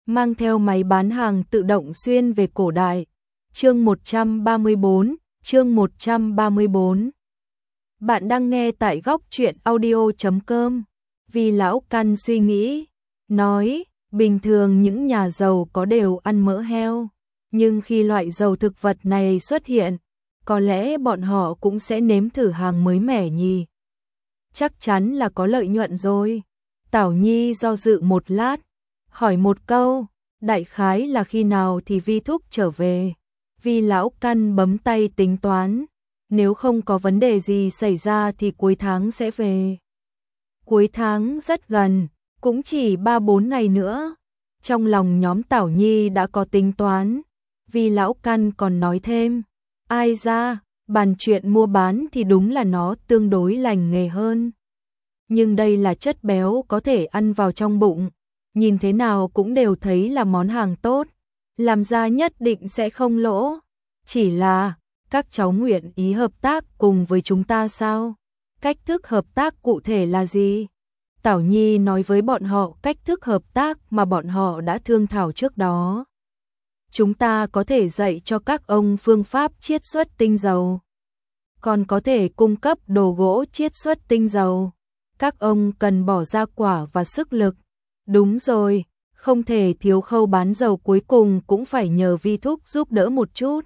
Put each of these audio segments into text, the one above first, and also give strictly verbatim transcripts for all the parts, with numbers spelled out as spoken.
mang theo máy bán hàng tự động xuyên về cổ đại. Chương một trăm ba mươi bốn, chương một trăm ba mươi bốn. Bạn đang nghe tại góc truyện audio chấm com. Vì lão căn suy nghĩ, nói, bình thường những nhà giàu có đều ăn mỡ heo, nhưng khi loại dầu thực vật này xuất hiện, có lẽ bọn họ cũng sẽ nếm thử hàng mới mẻ nhỉ. Chắc chắn là có lợi nhuận rồi. Tảo Nhi do dự một lát, hỏi một câu, đại khái là khi nào thì Vi Thúc trở về. Vì lão căn bấm tay tính toán, nếu không có vấn đề gì xảy ra thì cuối tháng sẽ về. Cuối tháng rất gần, cũng chỉ ba bốn ngày nữa. Trong lòng nhóm Tảo Nhi đã có tính toán, vì lão căn còn nói thêm, ai ra, bàn chuyện mua bán thì đúng là nó tương đối lành nghề hơn. Nhưng đây là chất béo có thể ăn vào trong bụng, nhìn thế nào cũng đều thấy là món hàng tốt, làm ra nhất định sẽ không lỗ. Chỉ là, các cháu nguyện ý hợp tác cùng với chúng ta sao? Cách thức hợp tác cụ thể là gì? Tảo Nhi nói với bọn họ cách thức hợp tác mà bọn họ đã thương thảo trước đó. Chúng ta có thể dạy cho các ông phương pháp chiết xuất tinh dầu, còn có thể cung cấp đồ gỗ chiết xuất tinh dầu. Các ông cần bỏ ra quả và sức lực. Đúng rồi, không thể thiếu khâu bán dầu, cuối cùng cũng phải nhờ Vi Thúc giúp đỡ một chút.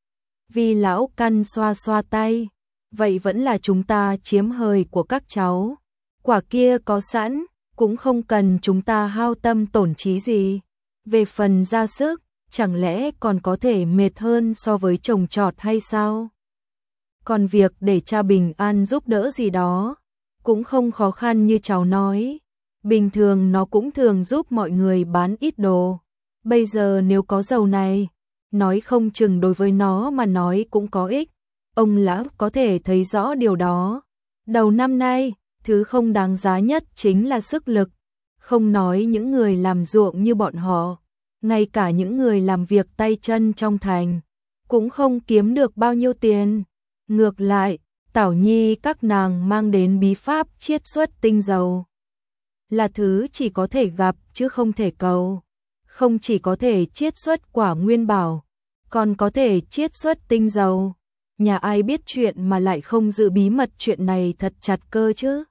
Vì lão căn xoa xoa tay, vậy vẫn là chúng ta chiếm hời của các cháu. Quả kia có sẵn, cũng không cần chúng ta hao tâm tổn trí gì. Về phần ra sức, chẳng lẽ còn có thể mệt hơn so với trồng trọt hay sao? Còn việc để cha Bình An giúp đỡ gì đó, cũng không khó khăn như cháu nói. Bình thường nó cũng thường giúp mọi người bán ít đồ. Bây giờ nếu có dầu này, nói không chừng đối với nó mà nói cũng có ích. Ông lão có thể thấy rõ điều đó. Đầu năm nay, thứ không đáng giá nhất chính là sức lực. Không nói những người làm ruộng như bọn họ, ngay cả những người làm việc tay chân trong thành, cũng không kiếm được bao nhiêu tiền. Ngược lại, Tảo Nhi các nàng mang đến bí pháp chiết xuất tinh dầu, là thứ chỉ có thể gặp chứ không thể cầu. Không chỉ có thể chiết xuất quả nguyên bảo, còn có thể chiết xuất tinh dầu. Nhà ai biết chuyện mà lại không giữ bí mật chuyện này thật chặt cơ chứ.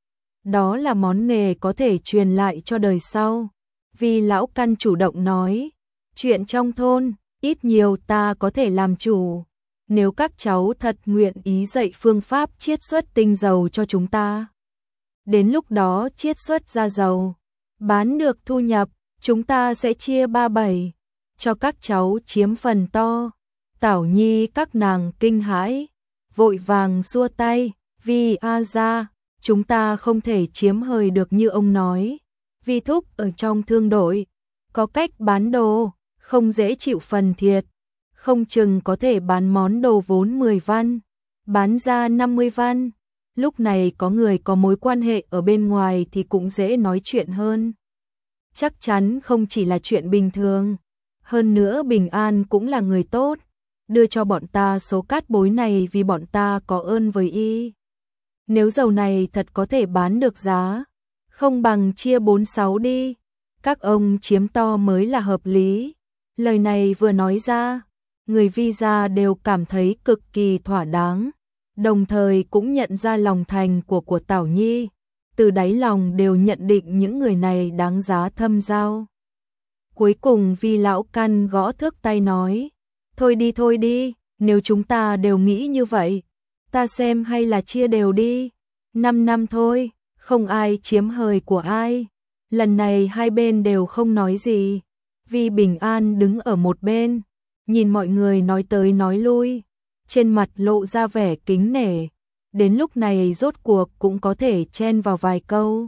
Đó là món nghề có thể truyền lại cho đời sau. Vì lão căn chủ động nói, chuyện trong thôn, ít nhiều ta có thể làm chủ. Nếu các cháu thật nguyện ý dạy phương pháp chiết xuất tinh dầu cho chúng ta, đến lúc đó chiết xuất ra dầu, bán được thu nhập, chúng ta sẽ chia ba bảy, cho các cháu chiếm phần to. Tảo Nhi các nàng kinh hãi, vội vàng xua tay, vì a ra, chúng ta không thể chiếm hời được như ông nói. Vi Thúc ở trong thương đội, có cách bán đồ, không dễ chịu phần thiệt. Không chừng có thể bán món đồ vốn mười văn, bán ra năm mươi văn. Lúc này có người có mối quan hệ ở bên ngoài thì cũng dễ nói chuyện hơn. Chắc chắn không chỉ là chuyện bình thường. Hơn nữa Bình An cũng là người tốt, đưa cho bọn ta số cát bối này vì bọn ta có ơn với y. Nếu dầu này thật có thể bán được giá, không bằng chia bốn sáu đi, các ông chiếm to mới là hợp lý. Lời này vừa nói ra, người Vi gia đều cảm thấy cực kỳ thỏa đáng, đồng thời cũng nhận ra lòng thành của của Tảo Nhi, từ đáy lòng đều nhận định những người này đáng giá thâm giao. Cuối cùng Vi lão căn gõ thước tay nói, thôi đi thôi đi, nếu chúng ta đều nghĩ như vậy, ta xem hay là chia đều đi, năm năm thôi, không ai chiếm hời của ai. Lần này hai bên đều không nói gì, Vi Bình An đứng ở một bên, nhìn mọi người nói tới nói lui, trên mặt lộ ra vẻ kính nể. Đến lúc này rốt cuộc cũng có thể chen vào vài câu.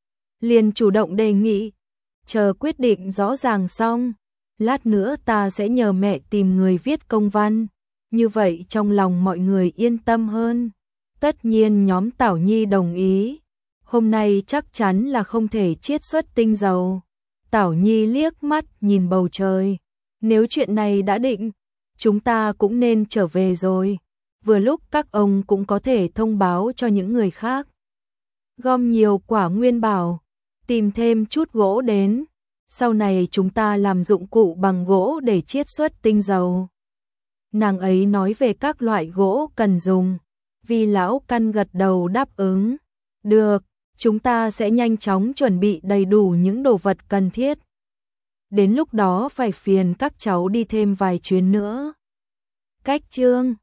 Liền chủ động đề nghị, chờ quyết định rõ ràng xong, lát nữa ta sẽ nhờ mẹ tìm người viết công văn, như vậy trong lòng mọi người yên tâm hơn. Tất nhiên nhóm Tảo Nhi đồng ý, hôm nay chắc chắn là không thể chiết xuất tinh dầu. Tảo Nhi liếc mắt nhìn bầu trời, nếu chuyện này đã định, chúng ta cũng nên trở về rồi. Vừa lúc các ông cũng có thể thông báo cho những người khác. Gom nhiều quả nguyên bảo, tìm thêm chút gỗ đến, sau này chúng ta làm dụng cụ bằng gỗ để chiết xuất tinh dầu. Nàng ấy nói về các loại gỗ cần dùng. Vi lão căn gật đầu đáp ứng. Được, chúng ta sẽ nhanh chóng chuẩn bị đầy đủ những đồ vật cần thiết. Đến lúc đó phải phiền các cháu đi thêm vài chuyến nữa. Cách chương